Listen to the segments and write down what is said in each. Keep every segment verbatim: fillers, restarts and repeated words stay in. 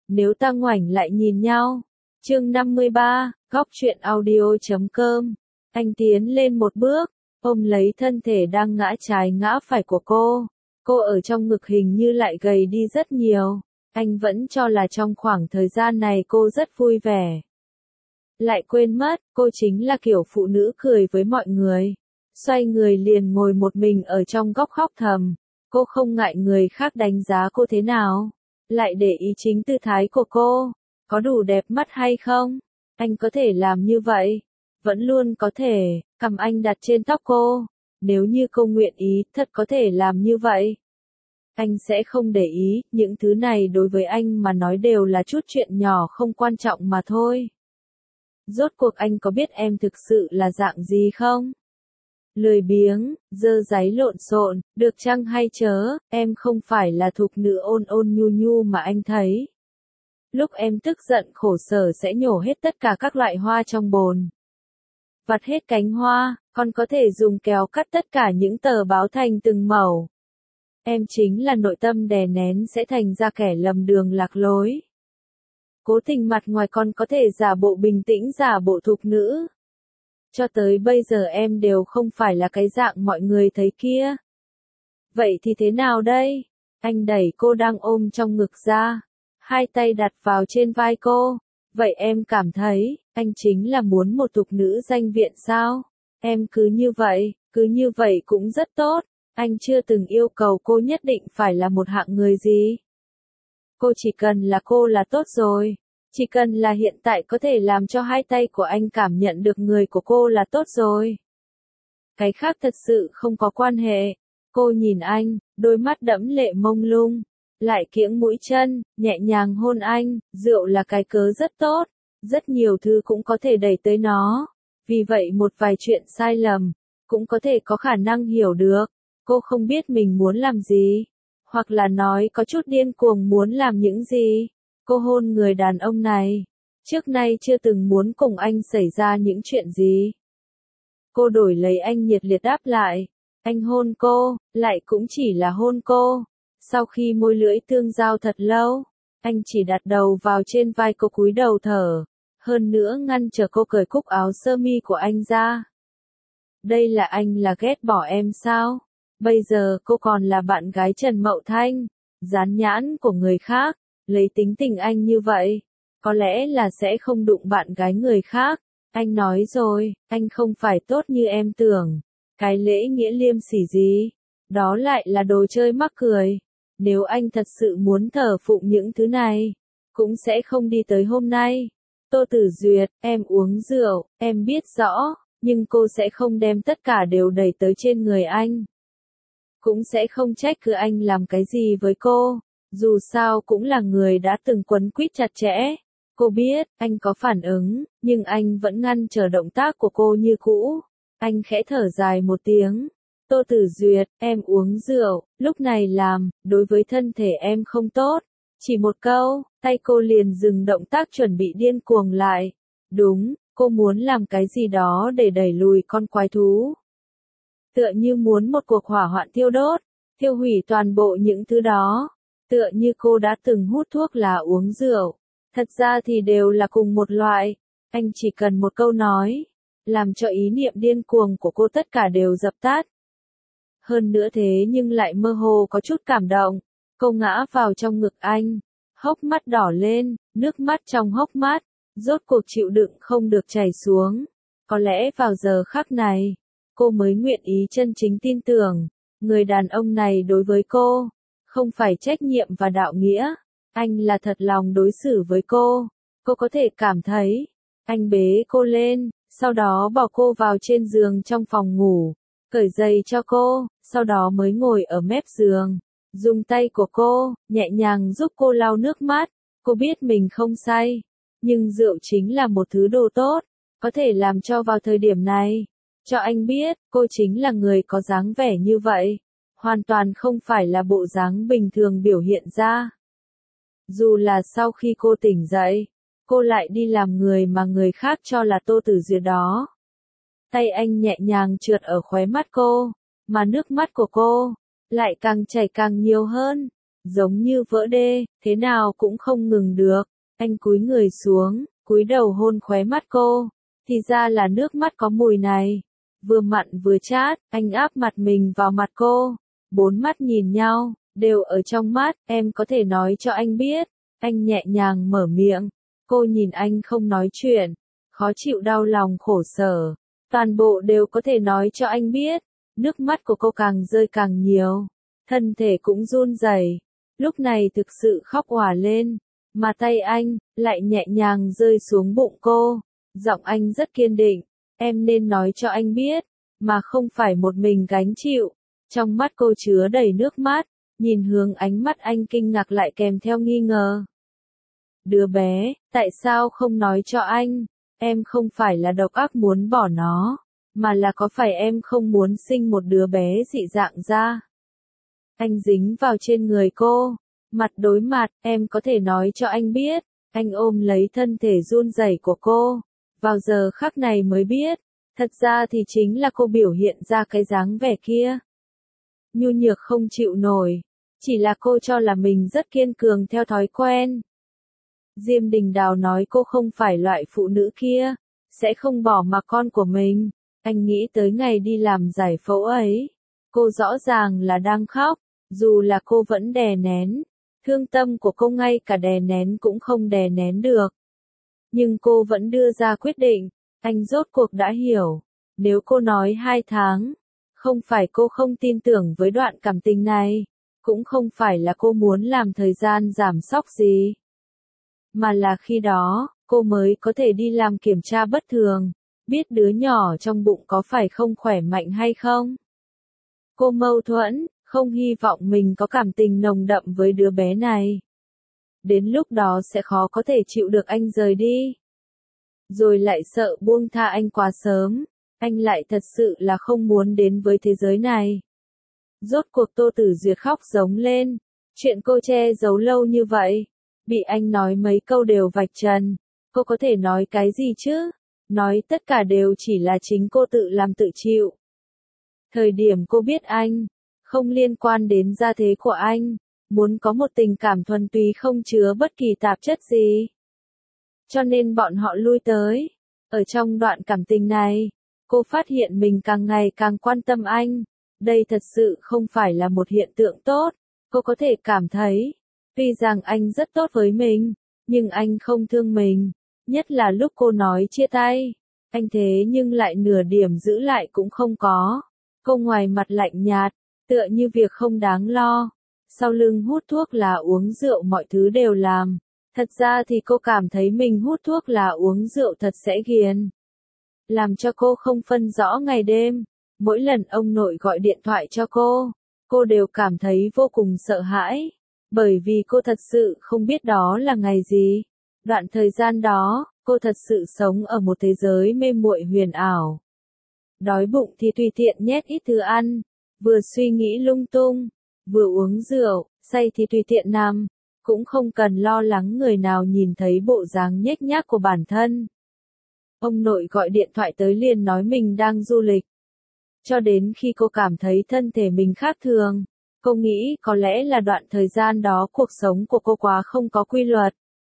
Nếu ta ngoảnh lại nhìn nhau. Chương năm mươi ba, góc truyện audio chấm com. Anh tiến lên một bước, ôm lấy thân thể đang ngã trái ngã phải của cô. Cô ở trong ngực hình như lại gầy đi rất nhiều. Anh vẫn cho là trong khoảng thời gian này cô rất vui vẻ. Lại quên mất, cô chính là kiểu phụ nữ cười với mọi người. Xoay người liền ngồi một mình ở trong góc khóc thầm. Cô không ngại người khác đánh giá cô thế nào. Lại để ý chính tư thái của cô. Có đủ đẹp mắt hay không? Anh có thể làm như vậy. Vẫn luôn có thể, cầm anh đặt trên tóc cô. Nếu như cô nguyện ý, thật có thể làm như vậy. Anh sẽ không để ý, những thứ này đối với anh mà nói đều là chút chuyện nhỏ không quan trọng mà thôi. Rốt cuộc anh có biết em thực sự là dạng gì không? Lười biếng, dơ dáy lộn xộn, được chăng hay chớ, em không phải là thục nữ ôn ôn nhu nhu mà anh thấy. Lúc em tức giận khổ sở sẽ nhổ hết tất cả các loại hoa trong bồn. Vặt hết cánh hoa, còn có thể dùng kéo cắt tất cả những tờ báo thành từng mẩu. Em chính là nội tâm đè nén sẽ thành ra kẻ lầm đường lạc lối. Cố tình mặt ngoài còn có thể giả bộ bình tĩnh giả bộ thục nữ. Cho tới bây giờ em đều không phải là cái dạng mọi người thấy kia. Vậy thì thế nào đây? Anh đẩy cô đang ôm trong ngực ra. Hai tay đặt vào trên vai cô. Vậy em cảm thấy, anh chính là muốn một thục nữ danh viện sao? Em cứ như vậy, cứ như vậy cũng rất tốt. Anh chưa từng yêu cầu cô nhất định phải là một hạng người gì. Cô chỉ cần là cô là tốt rồi. Chỉ cần là hiện tại có thể làm cho hai tay của anh cảm nhận được người của cô là tốt rồi. Cái khác thật sự không có quan hệ. Cô nhìn anh, đôi mắt đẫm lệ mông lung. Lại kiễng mũi chân, nhẹ nhàng hôn anh, rượu là cái cớ rất tốt. Rất nhiều thứ cũng có thể đẩy tới nó. Vì vậy một vài chuyện sai lầm, cũng có thể có khả năng hiểu được. Cô không biết mình muốn làm gì. Hoặc là nói có chút điên cuồng muốn làm những gì. Cô hôn người đàn ông này. Trước nay chưa từng muốn cùng anh xảy ra những chuyện gì. Cô đổi lấy anh nhiệt liệt đáp lại. Anh hôn cô, lại cũng chỉ là hôn cô. Sau khi môi lưỡi tương giao thật lâu, anh chỉ đặt đầu vào trên vai cô cúi đầu thở. Hơn nữa ngăn trở cô cởi cúc áo sơ mi của anh ra. Đây là anh là ghét bỏ em sao? Bây giờ cô còn là bạn gái Trần Mậu Thanh. Dán nhãn của người khác. Lấy tính tình anh như vậy, có lẽ là sẽ không đụng bạn gái người khác. Anh nói rồi, anh không phải tốt như em tưởng. Cái lễ nghĩa liêm sỉ gì? Đó lại là đồ chơi mắc cười. Nếu anh thật sự muốn thờ phụng những thứ này, cũng sẽ không đi tới hôm nay. Tô Tử Duyệt, em uống rượu, em biết rõ, nhưng cô sẽ không đem tất cả đều đẩy tới trên người anh. Cũng sẽ không trách cứ anh làm cái gì với cô. Dù sao cũng là người đã từng quấn quýt chặt chẽ. Cô biết, anh có phản ứng, nhưng anh vẫn ngăn trở động tác của cô như cũ. Anh khẽ thở dài một tiếng. Tô Tử Duyệt, em uống rượu, lúc này làm, đối với thân thể em không tốt. Chỉ một câu, tay cô liền dừng động tác chuẩn bị điên cuồng lại. Đúng, cô muốn làm cái gì đó để đẩy lùi con quái thú. Tựa như muốn một cuộc hỏa hoạn thiêu đốt, thiêu hủy toàn bộ những thứ đó. Tựa như cô đã từng hút thuốc là uống rượu. Thật ra thì đều là cùng một loại. Anh chỉ cần một câu nói, làm cho ý niệm điên cuồng của cô tất cả đều dập tắt. Hơn nữa thế nhưng lại mơ hồ có chút cảm động. Cô ngã vào trong ngực anh. Hốc mắt đỏ lên, nước mắt trong hốc mắt. Rốt cuộc chịu đựng không được chảy xuống. Có lẽ vào giờ khắc này, cô mới nguyện ý chân chính tin tưởng. Người đàn ông này đối với cô. Không phải trách nhiệm và đạo nghĩa, anh là thật lòng đối xử với cô. Cô có thể cảm thấy, anh bế cô lên, sau đó bỏ cô vào trên giường trong phòng ngủ, cởi giày cho cô, sau đó mới ngồi ở mép giường, dùng tay của cô, nhẹ nhàng giúp cô lau nước mắt. Cô biết mình không say, nhưng rượu chính là một thứ đồ tốt, có thể làm cho vào thời điểm này, cho anh biết, cô chính là người có dáng vẻ như vậy. Hoàn toàn không phải là bộ dáng bình thường biểu hiện ra. Dù là sau khi cô tỉnh dậy, cô lại đi làm người mà người khác cho là Tô Tử Duyệt đó. Tay anh nhẹ nhàng trượt ở khóe mắt cô, mà nước mắt của cô lại càng chảy càng nhiều hơn. giống như vỡ đê, thế nào cũng không ngừng được. Anh cúi người xuống, cúi đầu hôn khóe mắt cô, thì ra là nước mắt có mùi này. Vừa mặn vừa chát, anh áp mặt mình vào mặt cô, bốn mắt nhìn nhau, đều ở trong mắt, em có thể nói cho anh biết. Anh nhẹ nhàng mở miệng, cô nhìn anh không nói chuyện, khó chịu đau lòng khổ sở, toàn bộ đều có thể nói cho anh biết. Nước mắt của cô càng rơi càng nhiều, thân thể cũng run rẩy, lúc này thực sự khóc òa lên, mà tay anh lại nhẹ nhàng rơi xuống bụng cô, giọng anh rất kiên định, em nên nói cho anh biết, mà không phải một mình gánh chịu. Trong mắt cô chứa đầy nước mắt, nhìn hướng ánh mắt anh kinh ngạc lại kèm theo nghi ngờ. Đứa bé, tại sao không nói cho anh? Em không phải là độc ác muốn bỏ nó, mà là có phải em không muốn sinh một đứa bé dị dạng ra? Anh dính vào trên người cô, mặt đối mặt, em có thể nói cho anh biết. Anh ôm lấy thân thể run rẩy của cô, vào giờ khắc này mới biết, thật ra thì chính là cô biểu hiện ra cái dáng vẻ kia. Nhu nhược không chịu nổi, chỉ là cô cho là mình rất kiên cường theo thói quen. Diêm Đình Đào nói cô không phải loại phụ nữ kia, sẽ không bỏ mặc con của mình. Anh nghĩ tới ngày đi làm giải phẫu ấy, cô rõ ràng là đang khóc, dù là cô vẫn đè nén. Thương tâm của cô ngay cả đè nén cũng không đè nén được. Nhưng cô vẫn đưa ra quyết định, anh rốt cuộc đã hiểu. Nếu cô nói hai tháng, không phải cô không tin tưởng với đoạn cảm tình này, cũng không phải là cô muốn làm thời gian giảm sóc gì. Mà là khi đó, cô mới có thể đi làm kiểm tra bất thường, biết đứa nhỏ trong bụng có phải không khỏe mạnh hay không. Cô mâu thuẫn, không hy vọng mình có cảm tình nồng đậm với đứa bé này. Đến lúc đó sẽ khó có thể chịu được anh rời đi. Rồi lại sợ buông tha anh quá sớm, anh lại thật sự là không muốn đến với thế giới này. Rốt cuộc Tô Tử Duyệt khóc giống lên, chuyện cô che giấu lâu như vậy, bị anh nói mấy câu đều vạch trần, cô có thể nói cái gì chứ? Nói tất cả đều chỉ là chính cô tự làm tự chịu. Thời điểm cô biết anh, không liên quan đến gia thế của anh, muốn có một tình cảm thuần túy không chứa bất kỳ tạp chất gì. Cho nên bọn họ lui tới. Ở trong đoạn cảm tình này, cô phát hiện mình càng ngày càng quan tâm anh. Đây thật sự không phải là một hiện tượng tốt. Cô có thể cảm thấy, tuy rằng anh rất tốt với mình, nhưng anh không thương mình. Nhất là lúc cô nói chia tay, anh thế nhưng lại nửa điểm giữ lại cũng không có. Cô ngoài mặt lạnh nhạt, tựa như việc không đáng lo. Sau lưng hút thuốc là uống rượu mọi thứ đều làm. Thật ra thì cô cảm thấy mình hút thuốc là uống rượu thật sẽ ghiền. Làm cho cô không phân rõ ngày đêm. Mỗi lần ông nội gọi điện thoại cho cô, cô đều cảm thấy vô cùng sợ hãi. Bởi vì cô thật sự không biết đó là ngày gì. Đoạn thời gian đó, cô thật sự sống ở một thế giới mê muội huyền ảo. Đói bụng thì tùy tiện nhét ít thứ ăn, vừa suy nghĩ lung tung, vừa uống rượu, say thì tùy tiện nằm, cũng không cần lo lắng người nào nhìn thấy bộ dáng nhếch nhác của bản thân. Ông nội gọi điện thoại tới liền nói mình đang du lịch. Cho đến khi cô cảm thấy thân thể mình khác thường, cô nghĩ có lẽ là đoạn thời gian đó cuộc sống của cô quá không có quy luật,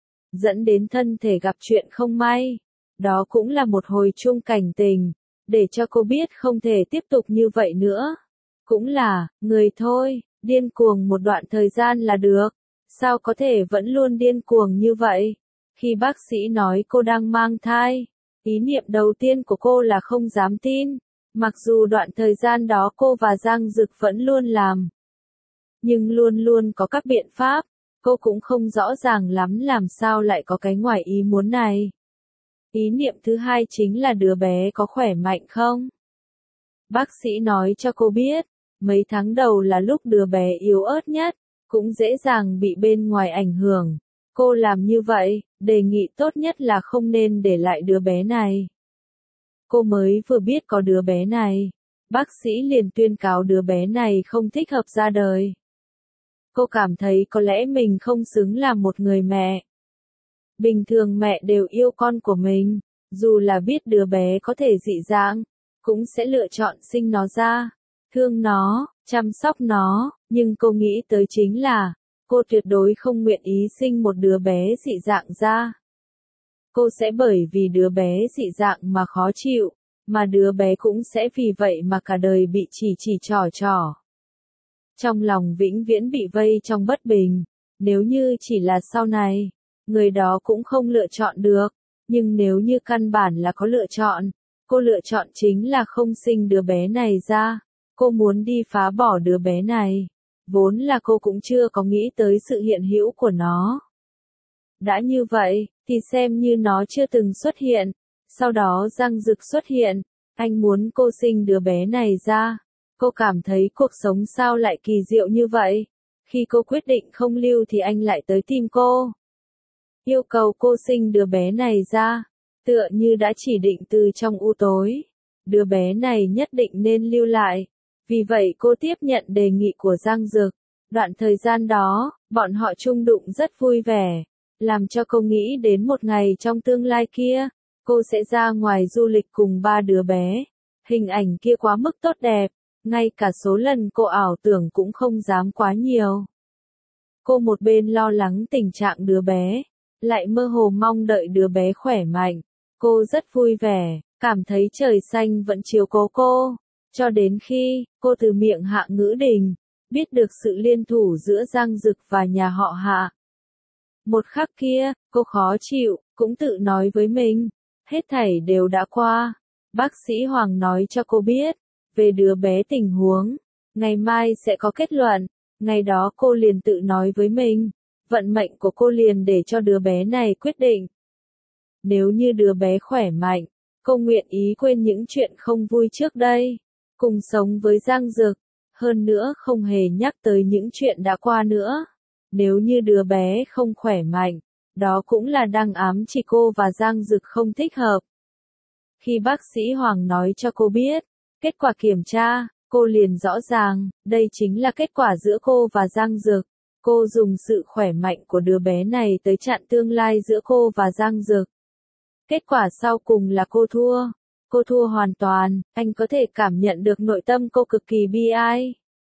dẫn đến thân thể gặp chuyện không may. Đó cũng là một hồi chuông cảnh tình, để cho cô biết không thể tiếp tục như vậy nữa. Cũng là, người thôi, điên cuồng một đoạn thời gian là được, sao có thể vẫn luôn điên cuồng như vậy? Khi bác sĩ nói cô đang mang thai, ý niệm đầu tiên của cô là không dám tin, mặc dù đoạn thời gian đó cô và Giang Dực vẫn luôn làm. Nhưng luôn luôn có các biện pháp, cô cũng không rõ ràng lắm làm sao lại có cái ngoài ý muốn này. Ý niệm thứ hai chính là đứa bé có khỏe mạnh không? Bác sĩ nói cho cô biết, mấy tháng đầu là lúc đứa bé yếu ớt nhất, cũng dễ dàng bị bên ngoài ảnh hưởng. Cô làm như vậy, đề nghị tốt nhất là không nên để lại đứa bé này. Cô mới vừa biết có đứa bé này, bác sĩ liền tuyên cáo đứa bé này không thích hợp ra đời. Cô cảm thấy có lẽ mình không xứng làm một người mẹ. Bình thường mẹ đều yêu con của mình, dù là biết đứa bé có thể dị dạng, cũng sẽ lựa chọn sinh nó ra, thương nó, chăm sóc nó, nhưng cô nghĩ tới chính là, cô tuyệt đối không nguyện ý sinh một đứa bé dị dạng ra. Cô sẽ bởi vì đứa bé dị dạng mà khó chịu, mà đứa bé cũng sẽ vì vậy mà cả đời bị chỉ chỉ trỏ trỏ. Trong lòng vĩnh viễn bị vây trong bất bình, nếu như chỉ là sau này, người đó cũng không lựa chọn được, nhưng nếu như căn bản là có lựa chọn, cô lựa chọn chính là không sinh đứa bé này ra, cô muốn đi phá bỏ đứa bé này, vốn là cô cũng chưa có nghĩ tới sự hiện hữu của nó. Đã như vậy, thì xem như nó chưa từng xuất hiện, sau đó Giang Dực xuất hiện, anh muốn cô sinh đứa bé này ra. Cô cảm thấy cuộc sống sao lại kỳ diệu như vậy, khi cô quyết định không lưu thì anh lại tới tìm cô. Yêu cầu cô sinh đứa bé này ra, tựa như đã chỉ định từ trong u tối. Đứa bé này nhất định nên lưu lại, vì vậy cô tiếp nhận đề nghị của Giang Dực. Đoạn thời gian đó, bọn họ chung đụng rất vui vẻ, làm cho cô nghĩ đến một ngày trong tương lai kia, cô sẽ ra ngoài du lịch cùng ba đứa bé. Hình ảnh kia quá mức tốt đẹp, ngay cả số lần cô ảo tưởng cũng không dám quá nhiều. Cô một bên lo lắng tình trạng đứa bé, lại mơ hồ mong đợi đứa bé khỏe mạnh. Cô rất vui vẻ, cảm thấy trời xanh vẫn chiếu cố cô, cho đến khi cô từ miệng Hạ Ngữ Đình biết được sự liên thủ giữa Giang Dực và nhà họ Hạ. Một khắc kia, cô khó chịu, cũng tự nói với mình, hết thảy đều đã qua. Bác sĩ Hoàng nói cho cô biết về đứa bé tình huống, ngày mai sẽ có kết luận. Ngày đó cô liền tự nói với mình, vận mệnh của cô liền để cho đứa bé này quyết định. Nếu như đứa bé khỏe mạnh, cô nguyện ý quên những chuyện không vui trước đây, cùng sống với Giang Dực, hơn nữa không hề nhắc tới những chuyện đã qua nữa. Nếu như đứa bé không khỏe mạnh, đó cũng là đang ám chỉ cô và Giang Dực không thích hợp. Khi bác sĩ Hoàng nói cho cô biết kết quả kiểm tra, cô liền rõ ràng, đây chính là kết quả giữa cô và Giang Dực. Cô dùng sự khỏe mạnh của đứa bé này tới chặn tương lai giữa cô và Giang Dực. Kết quả sau cùng là cô thua. Cô thua hoàn toàn, anh có thể cảm nhận được nội tâm cô cực kỳ bi ai.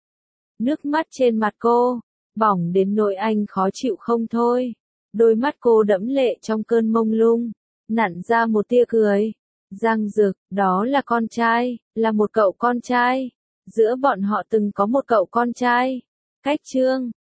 Nước mắt trên mặt cô, bỏng đến nỗi anh khó chịu không thôi. Đôi mắt cô đẫm lệ trong cơn mông lung, nặn ra một tia cười. Giang Dực, đó là con trai, là một cậu con trai. Giữa bọn họ từng có một cậu con trai. Cách chương